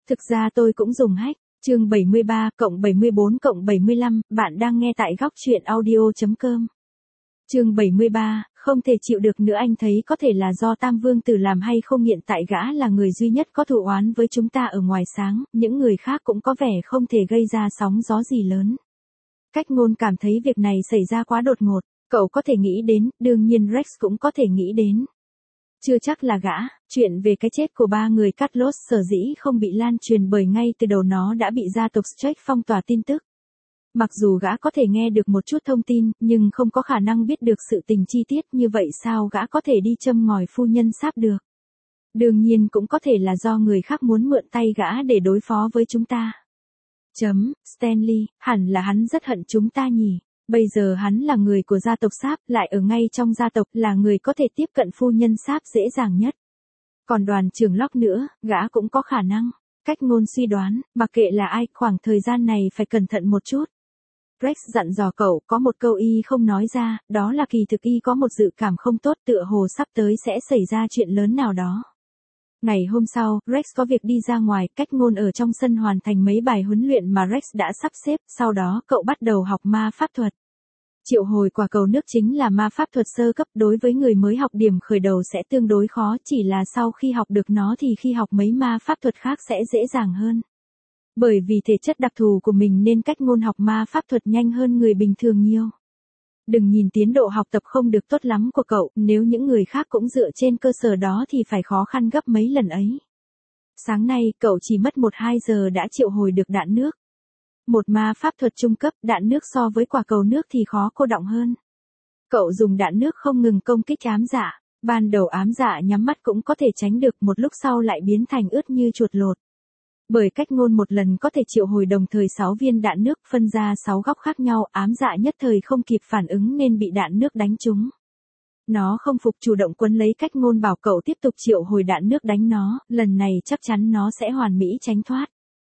Thực ra tôi cũng dùng hack. Chương 73 cộng 74 cộng 75, bạn đang nghe tại góc truyện audio.com. Chương 73, không thể chịu được nữa, anh thấy có thể là do Tam Vương Tử làm hay không, hiện tại gã là người duy nhất có thù oán với chúng ta ở ngoài sáng, những người khác cũng có vẻ không thể gây ra sóng gió gì lớn. Cách Ngôn cảm thấy việc này xảy ra quá đột ngột, cậu có thể nghĩ đến, đương nhiên Rex cũng có thể nghĩ đến. Chưa chắc là gã, chuyện về cái chết của 3 người Carlos sở dĩ không bị lan truyền bởi ngay từ đầu nó đã bị gia tộc Stark phong tỏa tin tức. Mặc dù gã có thể nghe được một chút thông tin, nhưng không có khả năng biết được sự tình chi tiết, như vậy sao gã có thể đi châm ngòi phu nhân Sáp được. Đương nhiên cũng có thể là do người khác muốn mượn tay gã để đối phó với chúng ta. Stanley, hẳn là hắn rất hận chúng ta nhỉ. Bây giờ hắn là người của gia tộc Sáp, lại ở ngay trong gia tộc, là người có thể tiếp cận phu nhân Sáp dễ dàng nhất. Còn đoàn trưởng Locke nữa, gã cũng có khả năng. Cách Ngôn suy đoán, mặc kệ là ai, khoảng thời gian này phải cẩn thận một chút. Rex dặn dò cậu, có một câu y không nói ra, đó là kỳ thực y có một dự cảm không tốt, tựa hồ sắp tới sẽ xảy ra chuyện lớn nào đó. Ngày hôm sau, Rex có việc đi ra ngoài, Cách Ngôn ở trong sân hoàn thành mấy bài huấn luyện mà Rex đã sắp xếp, sau đó cậu bắt đầu học ma pháp thuật. Triệu hồi quả cầu nước chính là ma pháp thuật sơ cấp, đối với người mới học điểm khởi đầu sẽ tương đối khó, chỉ là sau khi học được nó thì khi học mấy ma pháp thuật khác sẽ dễ dàng hơn. Bởi vì thể chất đặc thù của mình nên Cách Ngôn học ma pháp thuật nhanh hơn người bình thường nhiều. Đừng nhìn tiến độ học tập không được tốt lắm của cậu, nếu những người khác cũng dựa trên cơ sở đó thì phải khó khăn gấp mấy lần ấy. Sáng nay, cậu chỉ mất 1-2 giờ đã triệu hồi được đạn nước. Một ma pháp thuật trung cấp, đạn nước so với quả cầu nước thì khó cô đọng hơn. Cậu dùng đạn nước không ngừng công kích ám dạ. Ban đầu ám dạ nhắm mắt cũng có thể tránh được, một lúc sau lại biến thành ướt như chuột lột. Bởi Cách Ngôn một lần có thể triệu hồi đồng thời 6 viên đạn nước phân ra 6 góc khác nhau, ám dạ nhất thời không kịp phản ứng nên bị đạn nước đánh trúng. Nó không phục, chủ động quấn lấy Cách Ngôn, bảo cậu tiếp tục triệu hồi đạn nước đánh nó, lần này chắc chắn nó sẽ hoàn mỹ tránh thoát.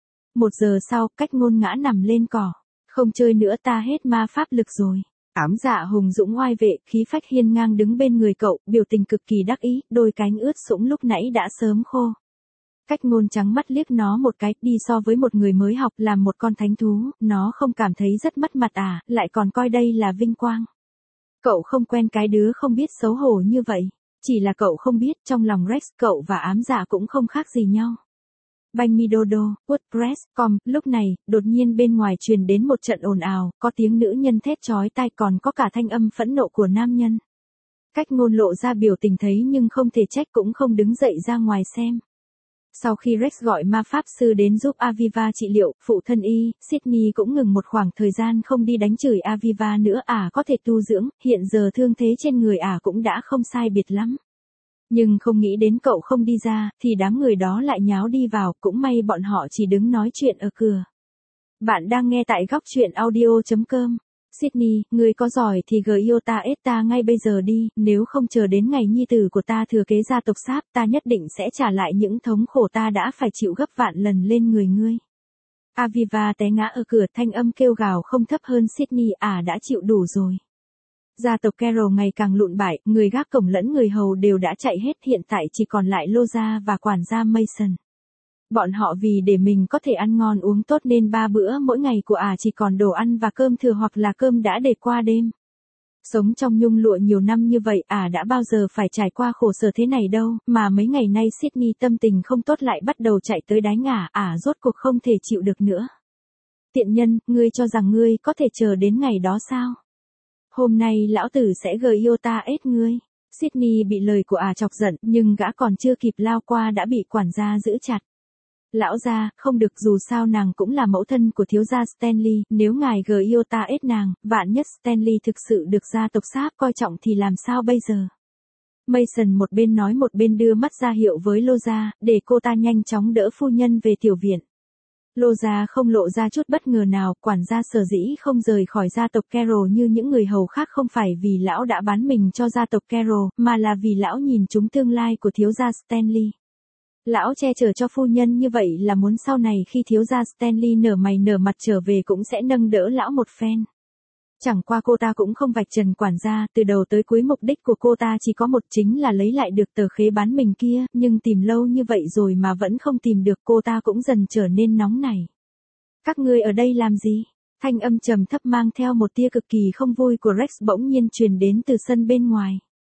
1 giờ sau, Cách Ngôn ngã nằm lên cỏ. Không chơi nữa, ta hết ma pháp lực rồi. Ám dạ hùng dũng oai vệ, khí phách hiên ngang đứng bên người cậu, biểu tình cực kỳ đắc ý, đôi cánh ướt sũng lúc nãy đã sớm khô. Cách Ngôn trắng mắt liếc nó một cái, đi so với một người mới học làm một con thánh thú, nó không cảm thấy rất mất mặt à, lại còn coi đây là vinh quang. Cậu không quen cái đứa không biết xấu hổ như vậy, chỉ là cậu không biết, trong lòng Rex, cậu và ám dạ cũng không khác gì nhau. Banh mi dodo, WordPress.com, lúc này, đột nhiên bên ngoài truyền đến một trận ồn ào, có tiếng nữ nhân thét chói tai, còn có cả thanh âm phẫn nộ của nam nhân. Cách Ngôn lộ ra biểu tình thấy nhưng không thể trách, cũng không đứng dậy ra ngoài xem. Sau khi Rex gọi ma pháp sư đến giúp Aviva trị liệu, phụ thân y, Sydney cũng ngừng một khoảng thời gian không đi đánh chửi Aviva nữa, có thể tu dưỡng, hiện giờ thương thế trên người cũng đã không sai biệt lắm. Nhưng không nghĩ đến cậu không đi ra, thì đám người đó lại nháo đi vào, cũng may bọn họ chỉ đứng nói chuyện ở cửa. Bạn đang nghe tại góc truyện audio.com. Sydney, ngươi có giỏi thì ta ngay bây giờ đi, nếu không chờ đến ngày nhi tử của ta thừa kế gia tộc Sáp, ta nhất định sẽ trả lại những thống khổ ta đã phải chịu gấp vạn lần lên người ngươi. Aviva té ngã ở cửa, thanh âm kêu gào không thấp hơn Sydney, đã chịu đủ rồi. Gia tộc Carroll ngày càng lụn bại, người gác cổng lẫn người hầu đều đã chạy hết, hiện tại chỉ còn lại Loza và quản gia Mason. Bọn họ vì để mình có thể ăn ngon uống tốt nên 3 bữa mỗi ngày của chỉ còn đồ ăn và cơm thừa hoặc là cơm đã để qua đêm. Sống trong nhung lụa nhiều năm như vậy, đã bao giờ phải trải qua khổ sở thế này đâu, mà mấy ngày nay Sydney tâm tình không tốt lại bắt đầu chạy tới đánh rốt cuộc không thể chịu được nữa. Tiện nhân, ngươi cho rằng ngươi có thể chờ đến ngày đó sao? Hôm nay lão tử sẽ ết ngươi. Sydney bị lời của chọc giận, nhưng gã còn chưa kịp lao qua đã bị quản gia giữ chặt. Lão gia, không được, dù sao nàng cũng là mẫu thân của thiếu gia Stanley, nếu ngài ết nàng, vạn nhất Stanley thực sự được gia tộc Sáp coi trọng thì làm sao bây giờ? Mason một bên nói một bên đưa mắt ra hiệu với Loza, để cô ta nhanh chóng đỡ phu nhân về tiểu viện. Loza không lộ ra chút bất ngờ nào, quản gia sở dĩ không rời khỏi gia tộc Carroll như những người hầu khác không phải vì lão đã bán mình cho gia tộc Carroll, mà là vì lão nhìn trúng tương lai của thiếu gia Stanley. Lão che chở cho phu nhân như vậy là muốn sau này khi thiếu gia Stanley nở mày nở mặt trở về cũng sẽ nâng đỡ lão một phen. Chẳng qua cô ta cũng không vạch trần quản gia, từ đầu tới cuối mục đích của cô ta chỉ có một, chính là lấy lại được tờ khế bán mình kia, nhưng tìm lâu như vậy rồi mà vẫn không tìm được, cô ta cũng dần trở nên nóng nảy. Các ngươi ở đây làm gì? Thanh âm trầm thấp mang theo một tia cực kỳ không vui của Rex bỗng nhiên truyền đến từ sân bên ngoài.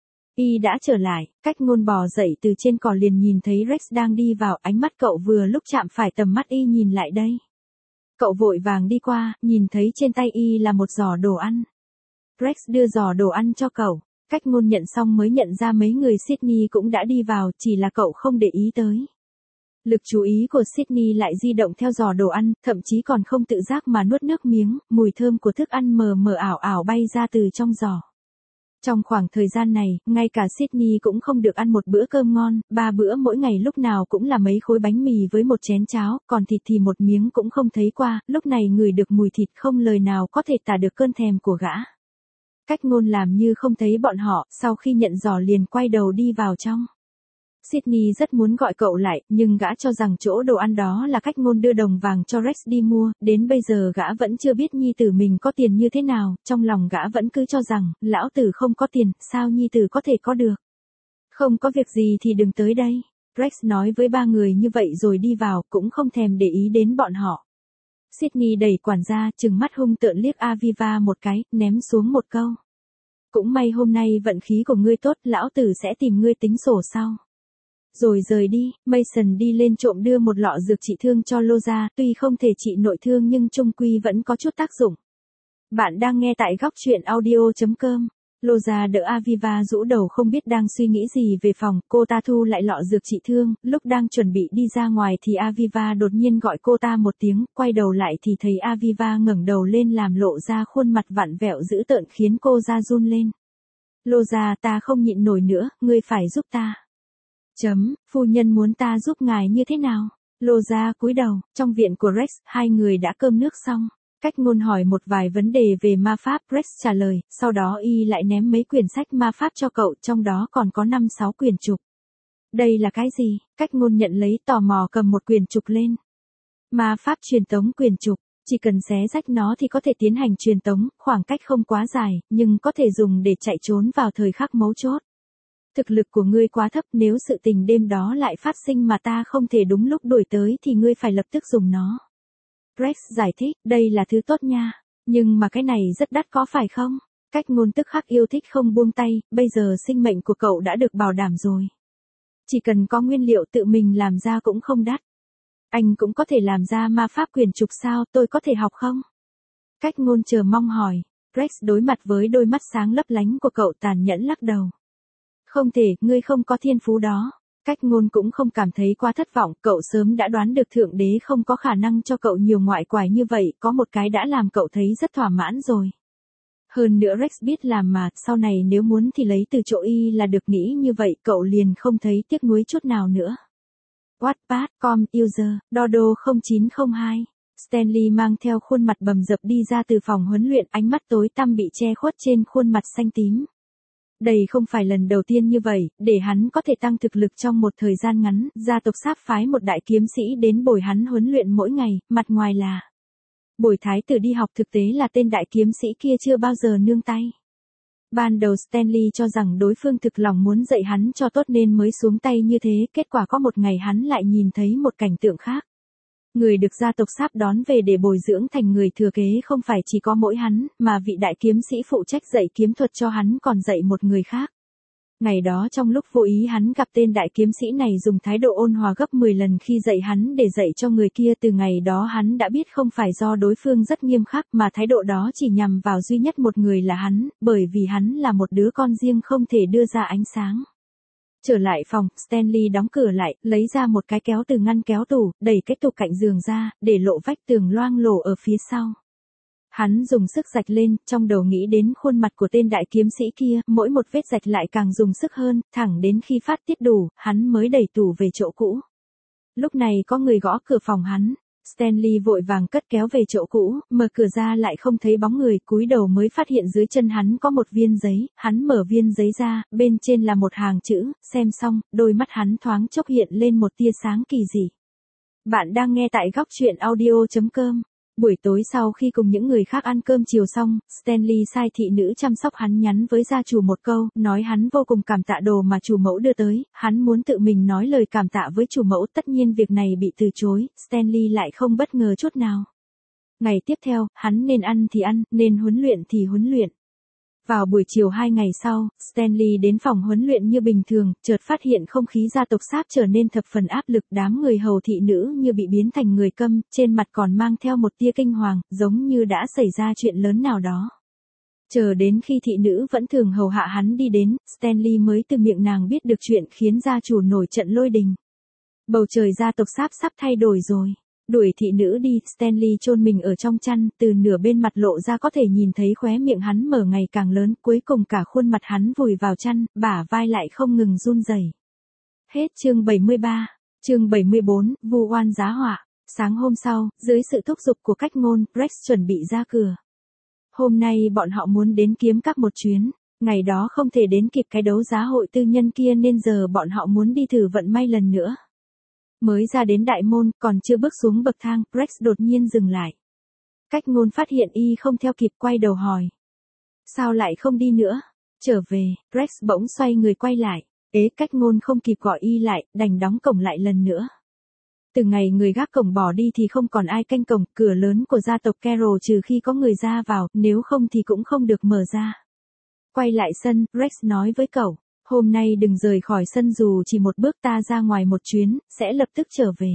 Y đã trở lại, Cách Ngôn bò dậy từ trên cỏ liền nhìn thấy Rex đang đi vào, ánh mắt cậu vừa lúc chạm phải tầm mắt Y nhìn lại đây. Cậu vội vàng đi qua, nhìn thấy trên tay Y là một giỏ đồ ăn. Rex đưa giỏ đồ ăn cho cậu, Cách Ngôn nhận xong mới nhận ra mấy người Sydney cũng đã đi vào, chỉ là cậu không để ý tới. Lực chú ý của Sydney lại di động theo giỏ đồ ăn, thậm chí còn không tự giác mà nuốt nước miếng, mùi thơm của thức ăn mờ mờ ảo ảo bay ra từ trong giỏ. Trong khoảng thời gian này, ngay cả Sydney cũng không được ăn một bữa cơm ngon, 3 bữa mỗi ngày lúc nào cũng là mấy khối bánh mì với một chén cháo, còn thịt thì một miếng cũng không thấy qua, lúc này ngửi được mùi thịt không lời nào có thể tả được cơn thèm của gã. Cách Ngôn làm như không thấy bọn họ, sau khi nhận giỏ liền quay đầu đi vào trong. Sydney rất muốn gọi cậu lại, nhưng gã cho rằng chỗ đồ ăn đó là Cách Ngôn đưa đồng vàng cho Rex đi mua, đến bây giờ gã vẫn chưa biết nhi tử mình có tiền như thế nào, trong lòng gã vẫn cứ cho rằng, lão tử không có tiền, sao nhi tử có thể có được. Không có việc gì thì đừng tới đây. Rex nói với 3 người như vậy rồi đi vào, cũng không thèm để ý đến bọn họ. Sydney đẩy quản gia, trừng mắt hung tợn liếc Aviva một cái, ném xuống một câu. Cũng may hôm nay vận khí của ngươi tốt, lão tử sẽ tìm ngươi tính sổ sau. Rồi rời đi, Mason đi lên trộm đưa một lọ dược trị thương cho Loza, tuy không thể trị nội thương nhưng chung quy vẫn có chút tác dụng. Bạn đang nghe tại góc truyện audio.com. Loza đỡ Aviva rũ đầu không biết đang suy nghĩ gì về phòng, cô ta thu lại lọ dược trị thương, lúc đang chuẩn bị đi ra ngoài thì Aviva đột nhiên gọi cô ta một tiếng, quay đầu lại thì thấy Aviva ngẩng đầu lên làm lộ ra khuôn mặt vặn vẹo dữ tợn khiến cô da run lên. Loza, ta không nhịn nổi nữa, ngươi phải giúp ta. Phu nhân muốn ta giúp ngài như thế nào? Loza cúi đầu, trong viện của Rex, hai người đã cơm nước xong. Cách Ngôn hỏi một vài vấn đề về ma pháp, Rex trả lời, sau đó y lại ném mấy quyển sách ma pháp cho cậu, trong đó còn có 5-6 quyển trục. Đây là cái gì? Cách Ngôn nhận lấy, tò mò cầm một quyển trục lên. Ma pháp truyền tống quyển trục, chỉ cần xé rách nó thì có thể tiến hành truyền tống, khoảng cách không quá dài, nhưng có thể dùng để chạy trốn vào thời khắc mấu chốt. Thực lực của ngươi quá thấp, nếu sự tình đêm đó lại phát sinh mà ta không thể đúng lúc đuổi tới thì ngươi phải lập tức dùng nó. Rex giải thích, đây là thứ tốt nha, nhưng mà cái này rất đắt có phải không? Cách Ngôn tức khắc yêu thích không buông tay, bây giờ sinh mệnh của cậu đã được bảo đảm rồi. Chỉ cần có nguyên liệu tự mình làm ra cũng không đắt. Anh cũng có thể làm ra ma pháp quyển trục sao, tôi có thể học không? Cách Ngôn chờ mong hỏi. Rex đối mặt với đôi mắt sáng lấp lánh của cậu tàn nhẫn lắc đầu. Không thể, ngươi không có thiên phú đó. Cách Ngôn cũng không cảm thấy quá thất vọng, cậu sớm đã đoán được Thượng Đế không có khả năng cho cậu nhiều ngoại quải như vậy, có một cái đã làm cậu thấy rất thỏa mãn rồi. Hơn nữa Rex biết làm mà, sau này nếu muốn thì lấy từ chỗ y là được, nghĩ như vậy cậu liền không thấy tiếc nuối chút nào nữa. Wattpad.com user, Dodo 0902. Stanley mang theo khuôn mặt bầm dập đi ra từ phòng huấn luyện, ánh mắt tối tăm bị che khuất trên khuôn mặt xanh tím. Đây không phải lần đầu tiên như vậy, để hắn có thể tăng thực lực trong một thời gian ngắn, gia tộc Sáp phái một đại kiếm sĩ đến bồi hắn huấn luyện mỗi ngày, mặt ngoài là bồi thái tử đi học, thực tế là tên đại kiếm sĩ kia chưa bao giờ nương tay. Ban đầu Stanley cho rằng đối phương thực lòng muốn dạy hắn cho tốt nên mới xuống tay như thế, kết quả có một ngày hắn lại nhìn thấy một cảnh tượng khác. Người được gia tộc Sáp đón về để bồi dưỡng thành người thừa kế không phải chỉ có mỗi hắn, mà vị đại kiếm sĩ phụ trách dạy kiếm thuật cho hắn còn dạy một người khác. Ngày đó trong lúc vô ý hắn gặp tên đại kiếm sĩ này dùng thái độ ôn hòa gấp 10 lần khi dạy hắn để dạy cho người kia, từ ngày đó hắn đã biết không phải do đối phương rất nghiêm khắc mà thái độ đó chỉ nhằm vào duy nhất một người là hắn, bởi vì hắn là một đứa con riêng không thể đưa ra ánh sáng. Trở lại phòng, Stanley đóng cửa lại, lấy ra một cái kéo từ ngăn kéo tủ, đẩy cái tủ cạnh giường ra, để lộ vách tường loang lổ ở phía sau. Hắn dùng sức rạch lên, trong đầu nghĩ đến khuôn mặt của tên đại kiếm sĩ kia, mỗi một vết rạch lại càng dùng sức hơn, thẳng đến khi phát tiết đủ, hắn mới đẩy tủ về chỗ cũ. Lúc này có người gõ cửa phòng hắn. Stanley vội vàng cất kéo về chỗ cũ, mở cửa ra lại không thấy bóng người, cúi đầu mới phát hiện dưới chân hắn có một viên giấy, hắn mở viên giấy ra, bên trên là một hàng chữ, xem xong, đôi mắt hắn thoáng chốc hiện lên một tia sáng kỳ dị. Bạn đang nghe tại góc truyện audio.com. Buổi tối sau khi cùng những người khác ăn cơm chiều xong, Stanley sai thị nữ chăm sóc hắn nhắn với gia chủ một câu, nói hắn vô cùng cảm tạ đồ mà chủ mẫu đưa tới, hắn muốn tự mình nói lời cảm tạ với chủ mẫu, tất nhiên việc này bị từ chối, Stanley lại không bất ngờ chút nào. Ngày tiếp theo, hắn nên ăn thì ăn, nên huấn luyện thì huấn luyện. Vào buổi chiều 2 ngày sau, Stanley đến phòng huấn luyện như bình thường, chợt phát hiện không khí gia tộc Sáp trở nên thập phần áp lực, đám người hầu thị nữ như bị biến thành người câm, trên mặt còn mang theo một tia kinh hoàng, giống như đã xảy ra chuyện lớn nào đó. Chờ đến khi thị nữ vẫn thường hầu hạ hắn đi đến, Stanley mới từ miệng nàng biết được chuyện khiến gia chủ nổi trận lôi đình. Bầu trời gia tộc Sáp sắp thay đổi rồi. Đuổi thị nữ đi, Stanley chôn mình ở trong chăn, từ nửa bên mặt lộ ra có thể nhìn thấy khóe miệng hắn mở ngày càng lớn, cuối cùng cả khuôn mặt hắn vùi vào chăn, bả vai lại không ngừng run rẩy. Hết chương 73, chương 74, vu oan giá họa. Sáng hôm sau, dưới sự thúc giục của Cách Ngôn, Rex chuẩn bị ra cửa. Hôm nay bọn họ muốn đến kiếm các một chuyến, ngày đó không thể đến kịp cái đấu giá hội tư nhân kia nên giờ bọn họ muốn đi thử vận may lần nữa. Mới ra đến đại môn, còn chưa bước xuống bậc thang, Rex đột nhiên dừng lại. Cách Ngôn phát hiện y không theo kịp, quay đầu hỏi. Sao lại không đi nữa? Trở về, Rex bỗng xoay người quay lại. Cách Ngôn không kịp gọi y lại, đành đóng cổng lại lần nữa. Từ ngày người gác cổng bỏ đi thì không còn ai canh cổng, cửa lớn của gia tộc Carroll trừ khi có người ra vào, nếu không thì cũng không được mở ra. Quay lại sân, Rex nói với cậu. Hôm nay đừng rời khỏi sân dù chỉ một bước, ta ra ngoài một chuyến, sẽ lập tức trở về.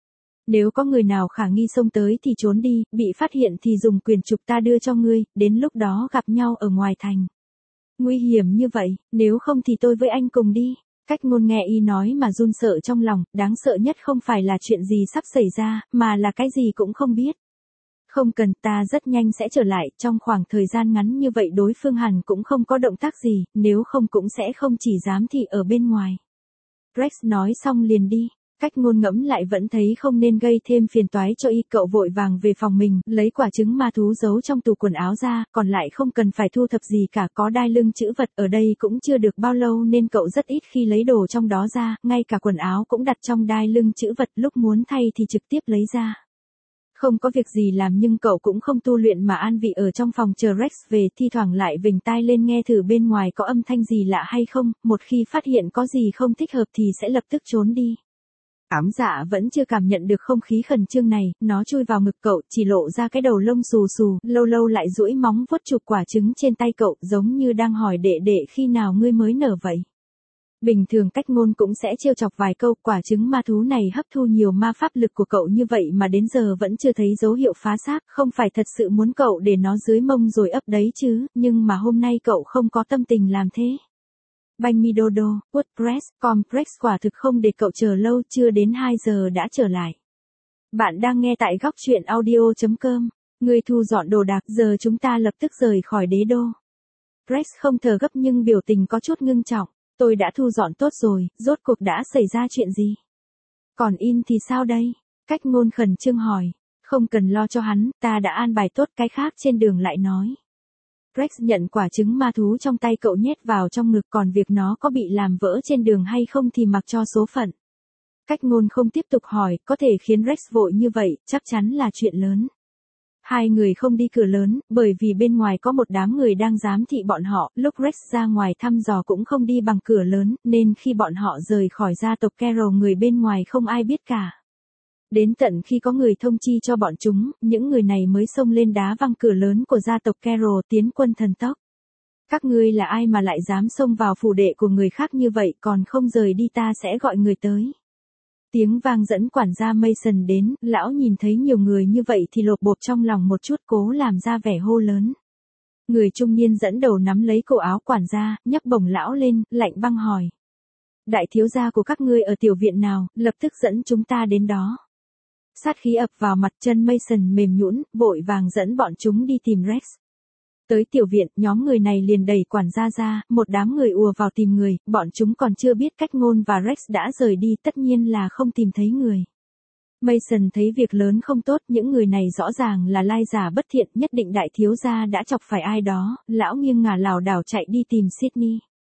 Nếu có người nào khả nghi xông tới thì trốn đi, bị phát hiện thì dùng quyền trục ta đưa cho ngươi, đến lúc đó gặp nhau ở ngoài thành. Nguy hiểm như vậy, nếu không thì tôi với anh cùng đi. Cách Ngôn nghe y nói mà run sợ trong lòng, đáng sợ nhất không phải là chuyện gì sắp xảy ra, mà là cái gì cũng không biết. Không cần, ta rất nhanh sẽ trở lại, trong khoảng thời gian ngắn như vậy đối phương hẳn cũng không có động tác gì, nếu không cũng sẽ không chỉ dám thị ở bên ngoài. Rex nói xong liền đi, Cách Ngôn ngẫm lại vẫn thấy không nên gây thêm phiền toái cho y, cậu vội vàng về phòng mình, lấy quả trứng ma thú giấu trong tủ quần áo ra, còn lại không cần phải thu thập gì cả, có đai lưng trữ vật ở đây cũng chưa được bao lâu nên cậu rất ít khi lấy đồ trong đó ra, ngay cả quần áo cũng đặt trong đai lưng trữ vật, lúc muốn thay thì trực tiếp lấy ra. Không có việc gì làm nhưng cậu cũng không tu luyện mà an vị ở trong phòng chờ Rex về, thi thoảng lại vểnh tai lên nghe thử bên ngoài có âm thanh gì lạ hay không, một khi phát hiện có gì không thích hợp thì sẽ lập tức trốn đi. Ám dạ vẫn chưa cảm nhận được không khí khẩn trương này, nó chui vào ngực cậu, chỉ lộ ra cái đầu lông xù xù, lâu lâu lại duỗi móng vuốt chụp quả trứng trên tay cậu, giống như đang hỏi đệ đệ khi nào ngươi mới nở vậy. Bình thường Cách Ngôn cũng sẽ trêu chọc vài câu, quả trứng ma thú này hấp thu nhiều ma pháp lực của cậu như vậy mà đến giờ vẫn chưa thấy dấu hiệu phá xác, không phải thật sự muốn cậu để nó dưới mông rồi ấp đấy chứ, nhưng mà hôm nay cậu không có tâm tình làm thế. Banh mi dodo, WordPress, Complex quả thực không để cậu chờ lâu, chưa đến 2 giờ đã trở lại. Bạn đang nghe tại góc truyện audio.com. Người thu dọn đồ đạc, giờ chúng ta lập tức rời khỏi đế đô. Rex không thở gấp nhưng biểu tình có chút ngưng trọng. Tôi đã thu dọn tốt rồi, rốt cuộc đã xảy ra chuyện gì? Còn In thì sao đây? Cách Ngôn khẩn trương hỏi. Không cần lo cho hắn, ta đã an bài tốt, cái khác trên đường lại nói. Rex nhận quả trứng ma thú trong tay cậu nhét vào trong ngực, còn việc nó có bị làm vỡ trên đường hay không thì mặc cho số phận. Cách Ngôn không tiếp tục hỏi, có thể khiến Rex vội như vậy, chắc chắn là chuyện lớn. Hai người không đi cửa lớn, bởi vì bên ngoài có một đám người đang giám thị bọn họ, lúc Rex ra ngoài thăm dò cũng không đi bằng cửa lớn, nên khi bọn họ rời khỏi gia tộc Carroll người bên ngoài không ai biết cả. Đến tận khi có người thông chi cho bọn chúng, những người này mới xông lên đá văng cửa lớn của gia tộc Carroll, tiến quân thần tốc. Các ngươi là ai mà lại dám xông vào phủ đệ của người khác như vậy, còn không rời đi ta sẽ gọi người tới. Tiếng vang dẫn quản gia Mason đến, lão nhìn thấy nhiều người như vậy thì lột bột trong lòng một chút, cố làm ra vẻ hô lớn. Người trung niên dẫn đầu nắm lấy cổ áo quản gia, nhấc bổng lão lên, lạnh băng hỏi. Đại thiếu gia của các ngươi ở tiểu viện nào, lập tức dẫn chúng ta đến đó. Sát khí ập vào mặt, chân Mason mềm nhũn, vội vàng dẫn bọn chúng đi tìm Rex. Tới tiểu viện, nhóm người này liền đẩy quản gia ra, một đám người ùa vào tìm người, bọn chúng còn chưa biết Cách Ngôn và Rex đã rời đi, tất nhiên là không tìm thấy người. Mason thấy việc lớn không tốt, những người này rõ ràng là lai giả bất thiện, nhất định đại thiếu gia đã chọc phải ai đó, lão nghiêng ngả lảo đảo chạy đi tìm Sydney.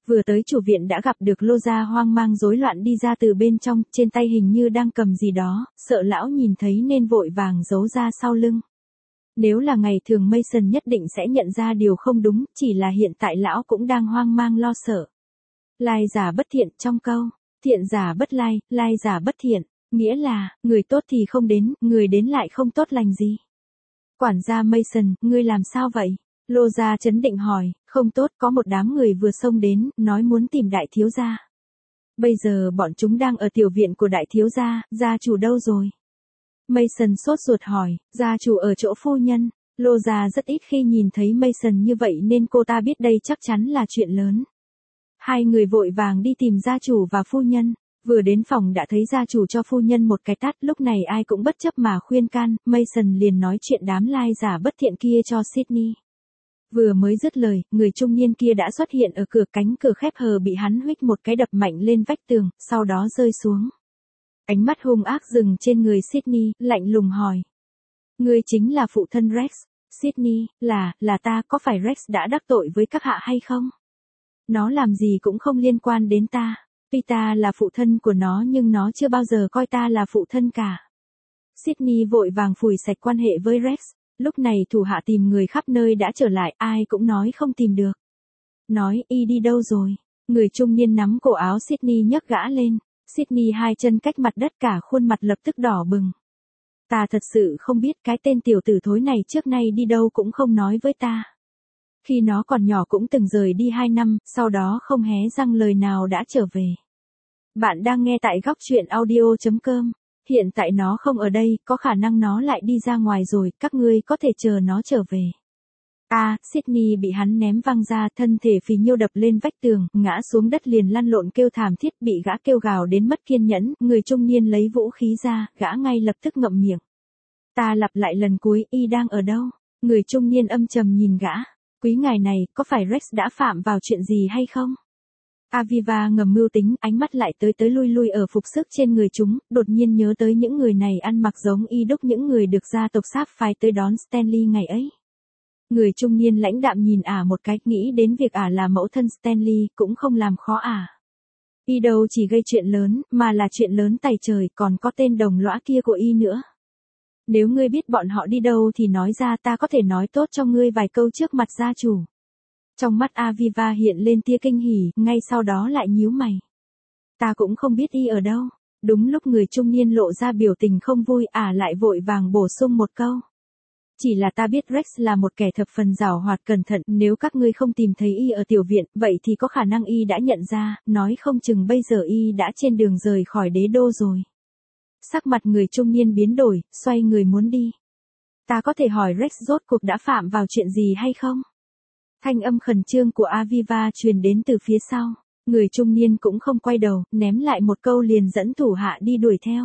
Vừa tới chủ viện đã gặp được Lô Gia hoang mang rối loạn đi ra từ bên trong, trên tay hình như đang cầm gì đó, sợ lão nhìn thấy nên vội vàng giấu ra sau lưng. Nếu là ngày thường Mason nhất định sẽ nhận ra điều không đúng, chỉ là hiện tại lão cũng đang hoang mang lo sợ. Lai giả bất thiện trong câu, thiện giả bất lai, lai giả bất thiện, nghĩa là, người tốt thì không đến, người đến lại không tốt lành gì. Quản gia Mason, ngươi làm sao vậy? Lô Gia chấn định hỏi, không tốt, có một đám người vừa xông đến, nói muốn tìm đại thiếu gia. Bây giờ bọn chúng đang ở tiểu viện của đại thiếu gia chủ đâu rồi? Mason sốt ruột hỏi, gia chủ ở chỗ phu nhân. Lô Gia rất ít khi nhìn thấy Mason như vậy nên cô ta biết đây chắc chắn là chuyện lớn. Hai người vội vàng đi tìm gia chủ và phu nhân. Vừa đến phòng đã thấy gia chủ cho phu nhân một cái tát, lúc này ai cũng bất chấp mà khuyên can, Mason liền nói chuyện đám lai giả bất thiện kia cho Sydney. Vừa mới dứt lời, người trung niên kia đã xuất hiện ở cửa, cánh cửa khép hờ bị hắn huých một cái đập mạnh lên vách tường, sau đó rơi xuống. Ánh mắt hung ác dừng trên người Sydney, lạnh lùng hỏi. Ngươi chính là phụ thân Rex. Sydney, là ta, có phải Rex đã đắc tội với các hạ hay không? Nó làm gì cũng không liên quan đến ta. Tuy ta là phụ thân của nó nhưng nó chưa bao giờ coi ta là phụ thân cả. Sydney vội vàng phủi sạch quan hệ với Rex. Lúc này thủ hạ tìm người khắp nơi đã trở lại, ai cũng nói không tìm được. Nói, y đi đâu rồi? Người trung niên nắm cổ áo Sydney nhấc gã lên. Sydney hai chân cách mặt đất, cả khuôn mặt lập tức đỏ bừng. Ta thật sự không biết, cái tên tiểu tử thối này trước nay đi đâu cũng không nói với ta. Khi nó còn nhỏ cũng từng rời đi 2 năm, sau đó không hé răng lời nào đã trở về. Bạn đang nghe tại góc truyện audio.com. Hiện tại nó không ở đây, có khả năng nó lại đi ra ngoài rồi, các ngươi có thể chờ nó trở về. Sydney bị hắn ném văng ra, thân thể phì nhiêu đập lên vách tường, ngã xuống đất liền lăn lộn kêu thảm thiết, bị gã kêu gào đến mất kiên nhẫn, người trung niên lấy vũ khí ra, gã ngay lập tức ngậm miệng. Ta lặp lại lần cuối, y đang ở đâu? Người trung niên âm trầm nhìn gã. Quý ngài này, có phải Rex đã phạm vào chuyện gì hay không? Aviva ngầm mưu tính, ánh mắt lại tới lui lui ở phục sức trên người chúng, đột nhiên nhớ tới những người này ăn mặc giống y đúc những người được gia tộc Sáp phái tới đón Stanley ngày ấy. Người trung niên lãnh đạm nhìn một cái, nghĩ đến việc là mẫu thân Stanley, cũng không làm khó y đâu chỉ gây chuyện lớn, mà là chuyện lớn tày trời, còn có tên đồng lõa kia của y nữa. Nếu ngươi biết bọn họ đi đâu thì nói ra, ta có thể nói tốt cho ngươi vài câu trước mặt gia chủ. Trong mắt Aviva hiện lên tia kinh hỉ, ngay sau đó lại nhíu mày. Ta cũng không biết y ở đâu. Đúng lúc người trung niên lộ ra biểu tình không vui, lại vội vàng bổ sung một câu. Chỉ là ta biết Rex là một kẻ thập phần giàu hoạt cẩn thận, nếu các ngươi không tìm thấy y ở tiểu viện, vậy thì có khả năng y đã nhận ra, nói không chừng bây giờ y đã trên đường rời khỏi đế đô rồi. Sắc mặt người trung niên biến đổi, xoay người muốn đi. Ta có thể hỏi Rex rốt cuộc đã phạm vào chuyện gì hay không? Thanh âm khẩn trương của Aviva truyền đến từ phía sau. Người trung niên cũng không quay đầu, ném lại một câu liền dẫn thủ hạ đi đuổi theo.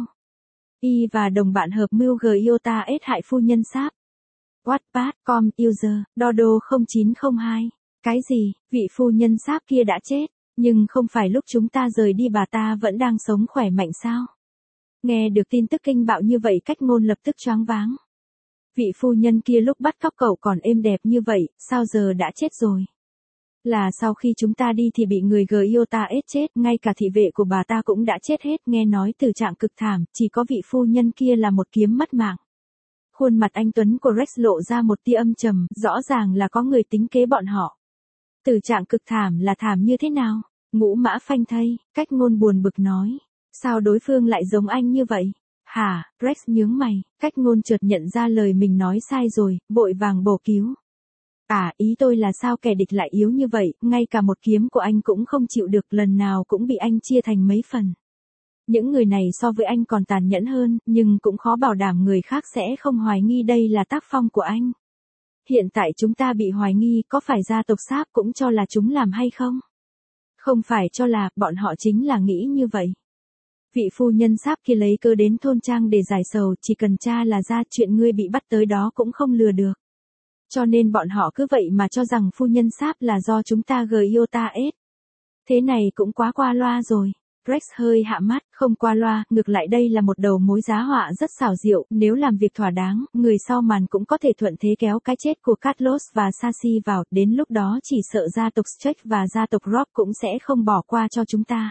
Y và đồng bạn hợp mưu Giota ết hại phu nhân Sáp. Wattpad, com, user, Dodo 0902. Cái gì, vị phu nhân Sáp kia đã chết, nhưng không phải lúc chúng ta rời đi bà ta vẫn đang sống khỏe mạnh sao? Nghe được tin tức kinh bạo như vậy, cách ngôn lập tức choáng váng. Vị phu nhân kia lúc bắt cóc cậu còn êm đẹp như vậy, sao giờ đã chết rồi? Là sau khi chúng ta đi thì bị người Giota ết chết, ngay cả thị vệ của bà ta cũng đã chết hết, nghe nói tử trạng cực thảm, chỉ có vị phu nhân kia là một kiếm mất mạng. Khuôn mặt anh Tuấn của Rex lộ ra một tia âm trầm, rõ ràng là có người tính kế bọn họ. Tử trạng cực thảm là thảm như thế nào? Ngũ mã phanh thây, cách ngôn buồn bực nói. Sao đối phương lại giống anh như vậy? Hả, Rex nhướng mày, cách ngôn chợt nhận ra lời mình nói sai rồi, vội vàng bổ cứu. Ý tôi là sao kẻ địch lại yếu như vậy, ngay cả một kiếm của anh cũng không chịu được, lần nào cũng bị anh chia thành mấy phần. Những người này so với anh còn tàn nhẫn hơn, nhưng cũng khó bảo đảm người khác sẽ không hoài nghi đây là tác phong của anh. Hiện tại chúng ta bị hoài nghi, có phải gia tộc Sáp cũng cho là chúng làm hay không? Không phải cho là, bọn họ chính là nghĩ như vậy. Vị phu nhân Sáp kia lấy cơ đến thôn trang để giải sầu, chỉ cần tra là ra, chuyện ngươi bị bắt tới đó cũng không lừa được. Cho nên bọn họ cứ vậy mà cho rằng phu nhân Sáp là do chúng ta Giota ết. Thế này cũng quá qua loa rồi. Rex hơi hạ mắt, không qua loa, ngược lại đây là một đầu mối giá họa rất xảo diệu, nếu làm việc thỏa đáng, người sau màn cũng có thể thuận thế kéo cái chết của Carlos và Sashi vào, đến lúc đó chỉ sợ gia tộc Stark và gia tộc Robb cũng sẽ không bỏ qua cho chúng ta.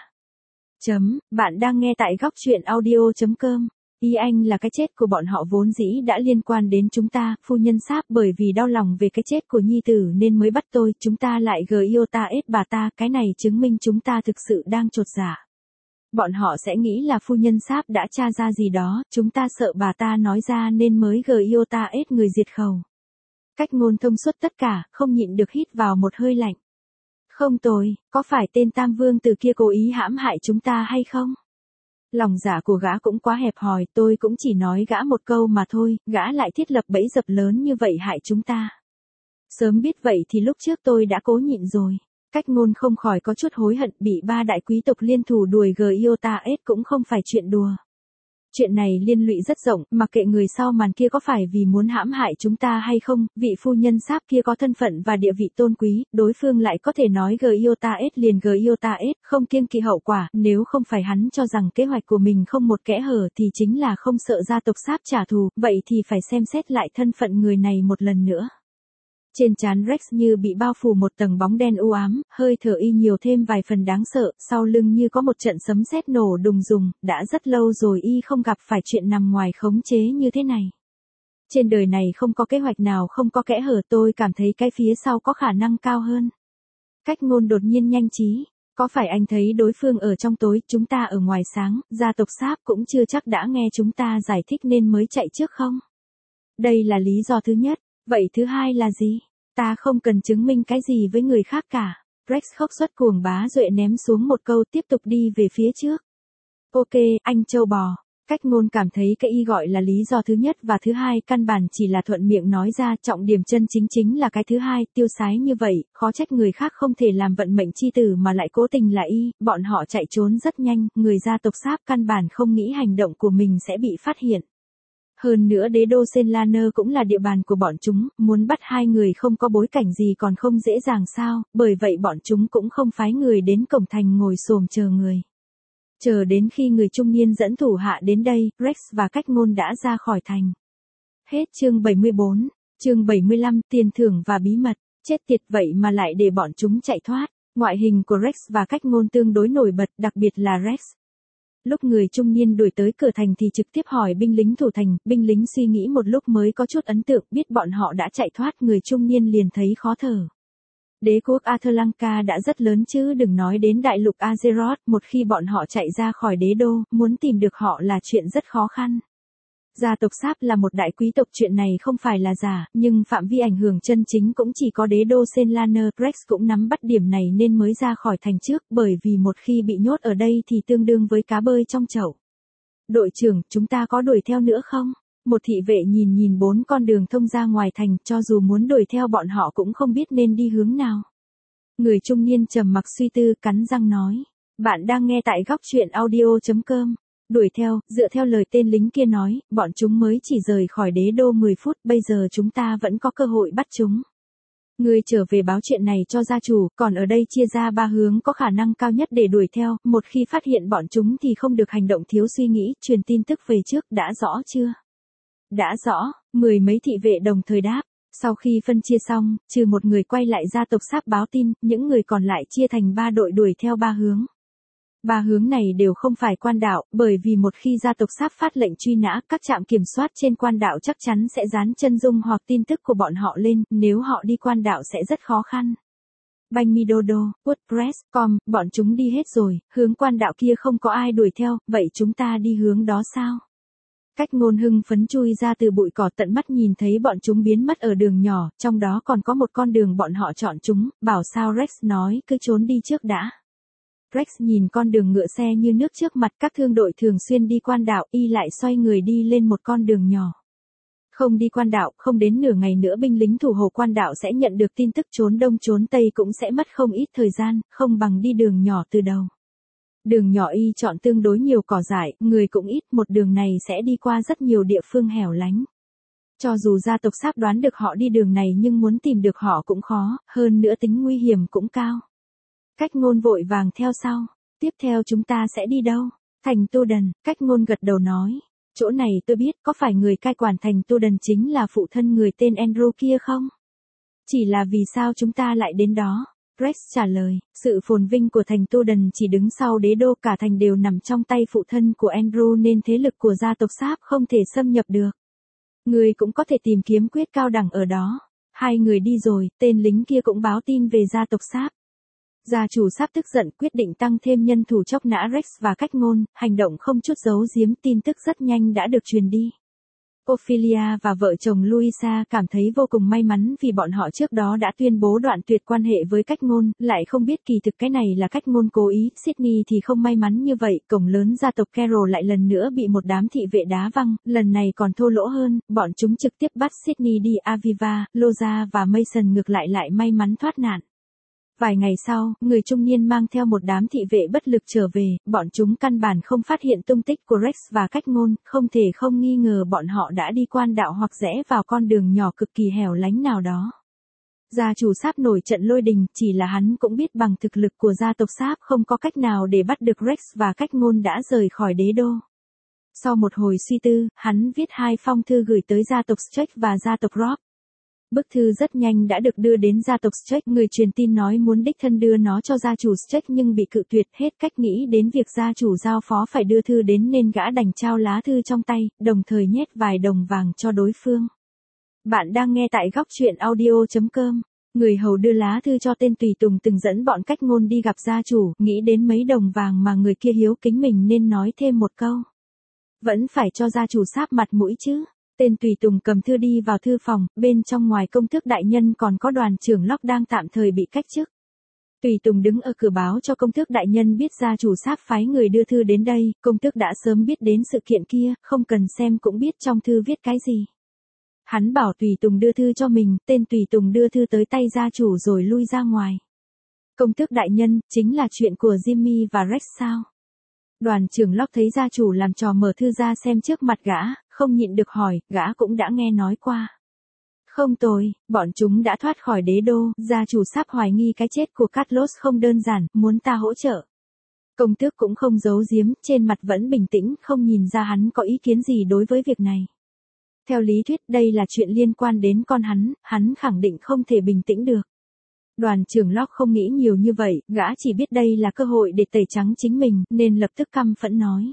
Bạn đang nghe tại góc truyện audio.com. Ý anh là cái chết của bọn họ vốn dĩ đã liên quan đến chúng ta, phu nhân Sáp bởi vì đau lòng về cái chết của nhi tử nên mới bắt tôi, chúng ta lại giota bà ta, cái này chứng minh chúng ta thực sự đang chột dạ. Bọn họ sẽ nghĩ là phu nhân Sáp đã tra ra gì đó, chúng ta sợ bà ta nói ra nên mới giota người diệt khẩu. Cách ngôn thông suốt tất cả, không nhịn được hít vào một hơi lạnh. Không tồi, có phải tên Tam Vương từ kia cố ý hãm hại chúng ta hay không? Lòng dạ của gã cũng quá hẹp hòi, tôi cũng chỉ nói gã một câu mà thôi, gã lại thiết lập bẫy dập lớn như vậy hại chúng ta. Sớm biết vậy thì lúc trước tôi đã cố nhịn rồi. Cách ngôn không khỏi có chút hối hận, bị ba đại quý tộc liên thủ đuổi giota cũng không phải chuyện đùa. Chuyện này liên lụy rất rộng, mặc kệ người sau màn kia có phải vì muốn hãm hại chúng ta hay không, vị phu nhân Sáp kia có thân phận và địa vị tôn quý, đối phương lại có thể nói giota liền giota, không kiêng kỵ hậu quả, nếu không phải hắn cho rằng kế hoạch của mình không một kẽ hở thì chính là không sợ gia tộc Sáp trả thù, vậy thì phải xem xét lại thân phận người này một lần nữa. Trên trán Rex như bị bao phủ một tầng bóng đen u ám, hơi thở y nhiều thêm vài phần đáng sợ, sau lưng như có một trận sấm sét nổ đùng rùng, đã rất lâu rồi y không gặp phải chuyện nằm ngoài khống chế như thế này. Trên đời này không có kế hoạch nào không có kẽ hở, tôi cảm thấy cái phía sau có khả năng cao hơn. Cách ngôn đột nhiên nhanh trí, có phải anh thấy đối phương ở trong tối, chúng ta ở ngoài sáng, gia tộc Sáp cũng chưa chắc đã nghe chúng ta giải thích nên mới chạy trước không? Đây là lý do thứ nhất. Vậy thứ hai là gì? Ta không cần chứng minh cái gì với người khác cả. Rex khóc xuất cuồng bá duệ ném xuống một câu tiếp tục đi về phía trước. Ok, anh châu bò. Cách ngôn cảm thấy cái y gọi là lý do thứ nhất và thứ hai căn bản chỉ là thuận miệng nói ra, trọng điểm chân chính là cái thứ hai, tiêu sái như vậy, khó trách người khác không thể làm vận mệnh chi tử mà lại cố tình là y, bọn họ chạy trốn rất nhanh, người gia tộc Sáp căn bản không nghĩ hành động của mình sẽ bị phát hiện. Hơn nữa đế đô Senlaner cũng là địa bàn của bọn chúng, muốn bắt hai người không có bối cảnh gì còn không dễ dàng sao, bởi vậy bọn chúng cũng không phái người đến cổng thành ngồi xổm chờ người. Chờ đến khi người trung niên dẫn thủ hạ đến đây, Rex và cách ngôn đã ra khỏi thành. Hết chương 74, chương 75, tiền thưởng và bí mật, chết tiệt vậy mà lại để bọn chúng chạy thoát. Ngoại hình của Rex và cách ngôn tương đối nổi bật, đặc biệt là Rex. Lúc người trung niên đuổi tới cửa thành thì trực tiếp hỏi binh lính thủ thành, binh lính suy nghĩ một lúc mới có chút ấn tượng, biết bọn họ đã chạy thoát, người trung niên liền thấy khó thở. Đế quốc Athlanka đã rất lớn chứ đừng nói đến đại lục Azeroth, một khi bọn họ chạy ra khỏi đế đô, muốn tìm được họ là chuyện rất khó khăn. Gia tộc Sáp là một đại quý tộc, chuyện này không phải là giả, nhưng phạm vi ảnh hưởng chân chính cũng chỉ có đế đô Senlaner. Rex cũng nắm bắt điểm này nên mới ra khỏi thành trước, bởi vì một khi bị nhốt ở đây thì tương đương với cá bơi trong chậu. Đội trưởng, chúng ta có đuổi theo nữa không? Một thị vệ nhìn 4 con đường thông ra ngoài thành, cho dù muốn đuổi theo bọn họ cũng không biết nên đi hướng nào. Người trung niên trầm mặc suy tư, cắn răng nói. Bạn đang nghe tại góc truyện audio.com. Đuổi theo, dựa theo lời tên lính kia nói, bọn chúng mới chỉ rời khỏi đế đô 10 phút, bây giờ chúng ta vẫn có cơ hội bắt chúng. Ngươi trở về báo chuyện này cho gia chủ, còn ở đây chia ra 3 hướng có khả năng cao nhất để đuổi theo, một khi phát hiện bọn chúng thì không được hành động thiếu suy nghĩ, truyền tin tức về trước, đã rõ chưa? Đã rõ, 10 mấy thị vệ đồng thời đáp. Sau khi phân chia xong, trừ một người quay lại gia tộc Sáp báo tin, những người còn lại chia thành 3 đội đuổi theo 3 hướng. 3 hướng này đều không phải quan đạo, bởi vì một khi gia tộc Sáp phát lệnh truy nã, các trạm kiểm soát trên quan đạo chắc chắn sẽ dán chân dung hoặc tin tức của bọn họ lên, nếu họ đi quan đạo sẽ rất khó khăn. Bangmidodo, WordPress.com, bọn chúng đi hết rồi, hướng quan đạo kia không có ai đuổi theo, vậy chúng ta đi hướng đó sao? Cách ngôn hưng phấn chui ra từ bụi cỏ, tận mắt nhìn thấy bọn chúng biến mất ở đường nhỏ, trong đó còn có một con đường bọn họ chọn chúng, bảo sao Rex nói cứ trốn đi trước đã. Rex nhìn con đường ngựa xe như nước trước mặt, các thương đội thường xuyên đi quan đạo, y lại xoay người đi lên một con đường nhỏ. Không đi quan đạo, không đến nửa ngày nữa binh lính thủ hộ quan đạo sẽ nhận được tin tức, trốn đông trốn tây cũng sẽ mất không ít thời gian, không bằng đi đường nhỏ từ đầu. Đường nhỏ y chọn tương đối nhiều cỏ dại, người cũng ít, một đường này sẽ đi qua rất nhiều địa phương hẻo lánh. Cho dù gia tộc Sáp đoán được họ đi đường này nhưng muốn tìm được họ cũng khó, hơn nữa tính nguy hiểm cũng cao. Cách ngôn vội vàng theo sau. tiếp theo chúng ta sẽ đi đâu? Thành Tu Đần, Cách Ngôn gật đầu nói. Chỗ này tôi biết, có phải người cai quản thành Tu Đần chính là phụ thân người tên Andrew kia không? Chỉ là vì sao chúng ta lại đến đó? Rex trả lời, sự phồn vinh của thành Tu Đần chỉ đứng sau đế đô, cả thành đều nằm trong tay phụ thân của Andrew nên thế lực của gia tộc Sáp không thể xâm nhập được. Người cũng có thể tìm kiếm quyết cao đẳng ở đó. Hai người đi rồi, tên lính kia cũng báo tin về gia tộc Sáp. Gia chủ Sáp tức giận quyết định tăng thêm nhân thủ chóc nã Rex và Cách Ngôn, hành động không chút giấu giếm, tin tức rất nhanh đã được truyền đi. Ophelia và vợ chồng Louisa cảm thấy vô cùng may mắn vì bọn họ trước đó đã tuyên bố đoạn tuyệt quan hệ với Cách Ngôn, lại không biết kỳ thực cái này là Cách Ngôn cố ý. Sydney thì không may mắn như vậy, cổng lớn gia tộc Carroll lại lần nữa bị một đám thị vệ đá văng, lần này còn thô lỗ hơn, bọn chúng trực tiếp bắt Sydney đi Aviva, Loza và Mason ngược lại may mắn thoát nạn. Vài ngày sau, người trung niên mang theo một đám thị vệ bất lực trở về, bọn chúng căn bản không phát hiện tung tích của Rex và Cách Ngôn, không thể không nghi ngờ bọn họ đã đi quan đạo hoặc rẽ vào con đường nhỏ cực kỳ hẻo lánh nào đó. Gia chủ Sáp nổi trận lôi đình, chỉ là hắn cũng biết bằng thực lực của gia tộc Sáp không có cách nào để bắt được Rex và Cách Ngôn đã rời khỏi đế đô. Sau một hồi suy tư, hắn viết 2 phong thư gửi tới gia tộc Streck và gia tộc Robb. Bức thư rất nhanh đã được đưa đến gia tộc Streck, người truyền tin nói muốn đích thân đưa nó cho gia chủ Streck nhưng bị cự tuyệt, hết cách nghĩ đến việc gia chủ giao phó phải đưa thư đến nên gã đành trao lá thư trong tay, đồng thời nhét vài đồng vàng cho đối phương. Bạn đang nghe tại góc truyện audio.com. Người hầu đưa lá thư cho tên tùy tùng từng dẫn bọn Cách Ngôn đi gặp gia chủ, nghĩ đến mấy đồng vàng mà người kia hiếu kính mình nên nói thêm một câu. Vẫn phải cho gia chủ Sáp mặt mũi chứ. Tên tùy tùng cầm thư đi vào thư phòng, bên trong ngoài công tước đại nhân còn có đoàn trưởng Locke đang tạm thời bị cách chức. Tùy tùng đứng ở cửa báo cho công tước đại nhân biết gia chủ Sáp phái người đưa thư đến đây, công tước đã sớm biết đến sự kiện kia, không cần xem cũng biết trong thư viết cái gì. Hắn bảo tùy tùng đưa thư cho mình, tên tùy tùng đưa thư tới tay gia chủ rồi lui ra ngoài. Công tước đại nhân, chính là chuyện của Jimmy và Rex sao? Đoàn trưởng Locke thấy gia chủ làm trò mở thư ra xem trước mặt gã, không nhịn được hỏi, gã cũng đã nghe nói qua. Không tồi, bọn chúng đã thoát khỏi đế đô, gia chủ Sáp hoài nghi cái chết của Carlos không đơn giản, muốn ta hỗ trợ. Công tước cũng không giấu giếm, trên mặt vẫn bình tĩnh, không nhìn ra hắn có ý kiến gì đối với việc này. Theo lý thuyết đây là chuyện liên quan đến con hắn khẳng định không thể bình tĩnh được. Đoàn trưởng Locke không nghĩ nhiều như vậy, gã chỉ biết đây là cơ hội để tẩy trắng chính mình, nên lập tức căm phẫn nói.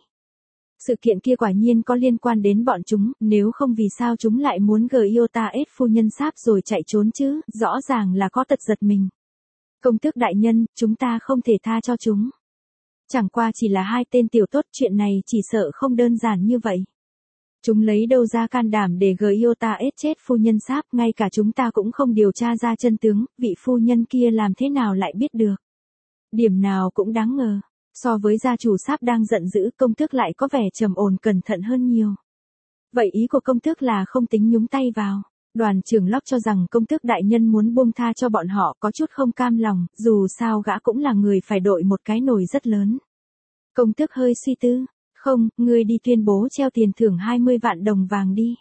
Sự kiện kia quả nhiên có liên quan đến bọn chúng, nếu không vì sao chúng lại muốn Giota ết phu nhân Sáp rồi chạy trốn chứ, rõ ràng là có tật giật mình. Công tước đại nhân, chúng ta không thể tha cho chúng. Chẳng qua chỉ là 2 tên tiểu tốt, chuyện này chỉ sợ không đơn giản như vậy. Chúng lấy đâu ra can đảm để Giota ết chết phu nhân Sáp, ngay cả chúng ta cũng không điều tra ra chân tướng, vị phu nhân kia làm thế nào lại biết được. Điểm nào cũng đáng ngờ. So với gia chủ Sáp đang giận dữ, công tước lại có vẻ trầm ổn cẩn thận hơn nhiều. Vậy ý của công tước là không tính nhúng tay vào. Đoàn trưởng Locke cho rằng công tước đại nhân muốn buông tha cho bọn họ, có chút không cam lòng, dù sao gã cũng là người phải đội một cái nồi rất lớn. Công tước hơi suy tư. Không, ngươi đi tuyên bố treo tiền thưởng 20 vạn đồng vàng đi.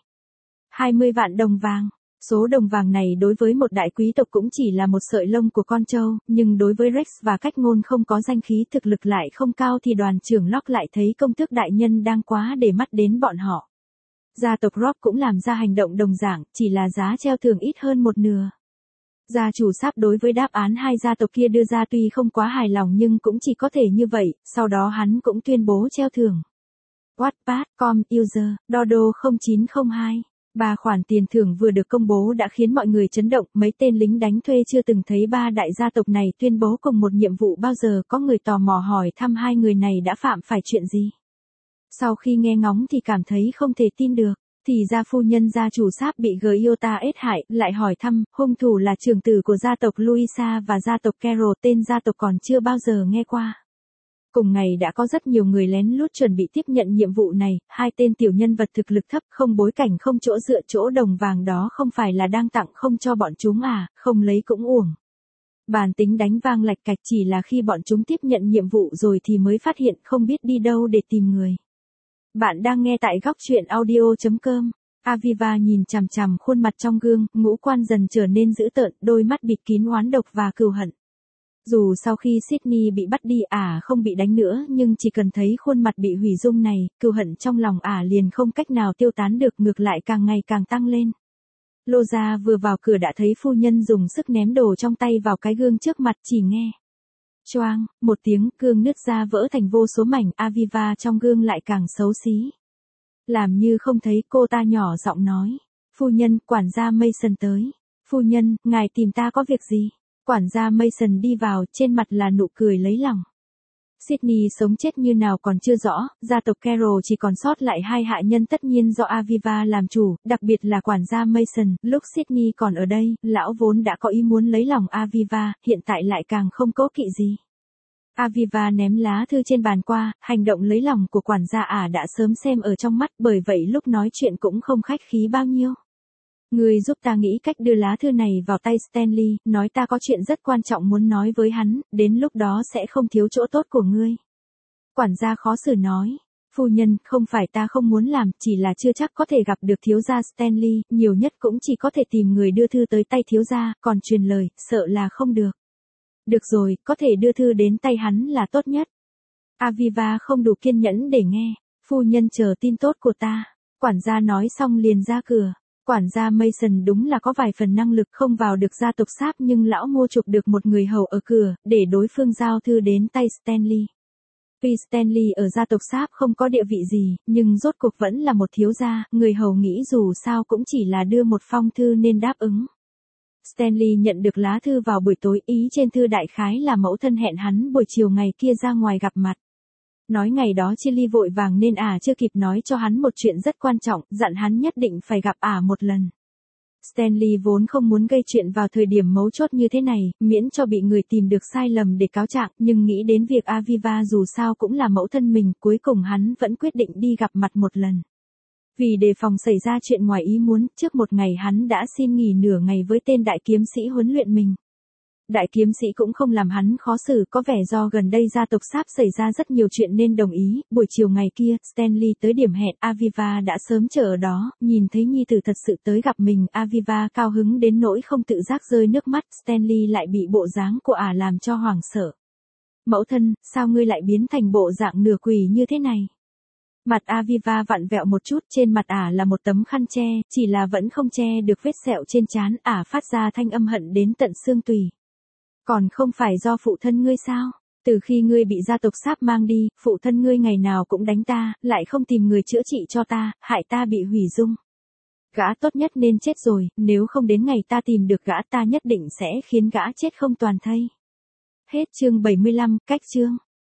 20 vạn đồng vàng. Số đồng vàng này đối với một đại quý tộc cũng chỉ là một sợi lông của con trâu, nhưng đối với Rex và Cách Ngôn không có danh khí, thực lực lại không cao thì đoàn trưởng Locke lại thấy công tước đại nhân đang quá để mắt đến bọn họ. Gia tộc Robb cũng làm ra hành động đồng dạng, chỉ là giá treo thưởng ít hơn một nửa. Gia chủ Sáp đối với đáp án 2 gia tộc kia đưa ra tuy không quá hài lòng nhưng cũng chỉ có thể như vậy, sau đó hắn cũng tuyên bố treo thưởng. Wattpad.com user, Dodo 0902. 3 khoản tiền thưởng vừa được công bố đã khiến mọi người chấn động, mấy tên lính đánh thuê chưa từng thấy 3 đại gia tộc này tuyên bố cùng một nhiệm vụ bao giờ, có người tò mò hỏi thăm 2 người này đã phạm phải chuyện gì. Sau khi nghe ngóng thì cảm thấy không thể tin được, thì ra phu nhân gia chủ Sáp bị Giota ết hại, lại hỏi thăm, hung thủ là trưởng tử của gia tộc Louisa và gia tộc Carroll, tên gia tộc còn chưa bao giờ nghe qua. Cùng ngày đã có rất nhiều người lén lút chuẩn bị tiếp nhận nhiệm vụ này, 2 tên tiểu nhân vật thực lực thấp, không bối cảnh, không chỗ dựa, chỗ đồng vàng đó không phải là đang tặng không cho bọn chúng à, không lấy cũng uổng. Bàn tính đánh vang lạch cạch, chỉ là khi bọn chúng tiếp nhận nhiệm vụ rồi thì mới phát hiện không biết đi đâu để tìm người. Bạn đang nghe tại góc truyện audio.com. Aviva nhìn chằm chằm khuôn mặt trong gương, ngũ quan dần trở nên dữ tợn, đôi mắt bịt kín oán độc và cừu hận. Dù sau khi Sydney bị bắt đi không bị đánh nữa nhưng chỉ cần thấy khuôn mặt bị hủy dung này, cừu hận trong lòng liền không cách nào tiêu tán được, ngược lại càng ngày càng tăng lên. Loza vừa vào cửa đã thấy phu nhân dùng sức ném đồ trong tay vào cái gương trước mặt, chỉ nghe choang một tiếng, gương nứt ra vỡ thành vô số mảnh, Aviva trong gương lại càng xấu xí. Làm như không thấy, cô ta nhỏ giọng nói, phu nhân, quản gia Mason tới. Phu nhân, ngài tìm ta có việc gì? Quản gia Mason đi vào, trên mặt là nụ cười lấy lòng. Sydney sống chết như nào còn chưa rõ, gia tộc Carroll chỉ còn sót lại 2 hạ nhân tất nhiên do Aviva làm chủ, đặc biệt là quản gia Mason. Lúc Sydney còn ở đây, lão vốn đã có ý muốn lấy lòng Aviva, hiện tại lại càng không cố kỵ gì. Aviva ném lá thư trên bàn qua, hành động lấy lòng của quản gia đã sớm xem ở trong mắt, bởi vậy lúc nói chuyện cũng không khách khí bao nhiêu. Ngươi giúp ta nghĩ cách đưa lá thư này vào tay Stanley, nói ta có chuyện rất quan trọng muốn nói với hắn, đến lúc đó sẽ không thiếu chỗ tốt của ngươi. Quản gia khó xử nói, phu nhân, không phải ta không muốn làm, chỉ là chưa chắc có thể gặp được thiếu gia Stanley, nhiều nhất cũng chỉ có thể tìm người đưa thư tới tay thiếu gia, còn truyền lời, sợ là không được. Được rồi, có thể đưa thư đến tay hắn là tốt nhất. Aviva không đủ kiên nhẫn để nghe, phu nhân chờ tin tốt của ta. Quản gia nói xong liền ra cửa. Quản gia Mason đúng là có vài phần năng lực, không vào được gia tộc Sáp nhưng lão mua chuộc được một người hầu ở cửa, để đối phương giao thư đến tay Stanley. Vì Stanley ở gia tộc Sáp không có địa vị gì, nhưng rốt cuộc vẫn là một thiếu gia, người hầu nghĩ dù sao cũng chỉ là đưa một phong thư nên đáp ứng. Stanley nhận được lá thư vào buổi tối, ý trên thư đại khái là mẫu thân hẹn hắn buổi chiều ngày kia ra ngoài gặp mặt. Nói ngày đó Chili vội vàng nên chưa kịp nói cho hắn một chuyện rất quan trọng, dặn hắn nhất định phải gặp một lần. Stanley vốn không muốn gây chuyện vào thời điểm mấu chốt như thế này, miễn cho bị người tìm được sai lầm để cáo trạng, nhưng nghĩ đến việc Aviva dù sao cũng là mẫu thân mình, cuối cùng hắn vẫn quyết định đi gặp mặt một lần. Vì đề phòng xảy ra chuyện ngoài ý muốn, trước một ngày hắn đã xin nghỉ nửa ngày với tên đại kiếm sĩ huấn luyện mình. Đại kiếm sĩ cũng không làm hắn khó xử, có vẻ do gần đây gia tộc Sáp xảy ra rất nhiều chuyện nên đồng ý. Buổi chiều ngày kia, Stanley tới điểm hẹn, Aviva đã sớm chờ ở đó, nhìn thấy nhi tử thật sự tới gặp mình, Aviva cao hứng đến nỗi không tự giác rơi nước mắt, Stanley lại bị bộ dáng của làm cho hoảng sợ. Mẫu thân, sao ngươi lại biến thành bộ dạng nửa quỷ như thế này? Mặt Aviva vặn vẹo một chút, trên mặt là một tấm khăn che, chỉ là vẫn không che được vết sẹo trên trán, phát ra thanh âm hận đến tận xương tủy. Còn không phải do phụ thân ngươi sao? Từ khi ngươi bị gia tộc Sáp mang đi, phụ thân ngươi ngày nào cũng đánh ta, lại không tìm người chữa trị cho ta, hại ta bị hủy dung. Gã tốt nhất nên chết rồi, nếu không đến ngày ta tìm được gã ta nhất định sẽ khiến gã chết không toàn thây. Hết chương 75, cách chương.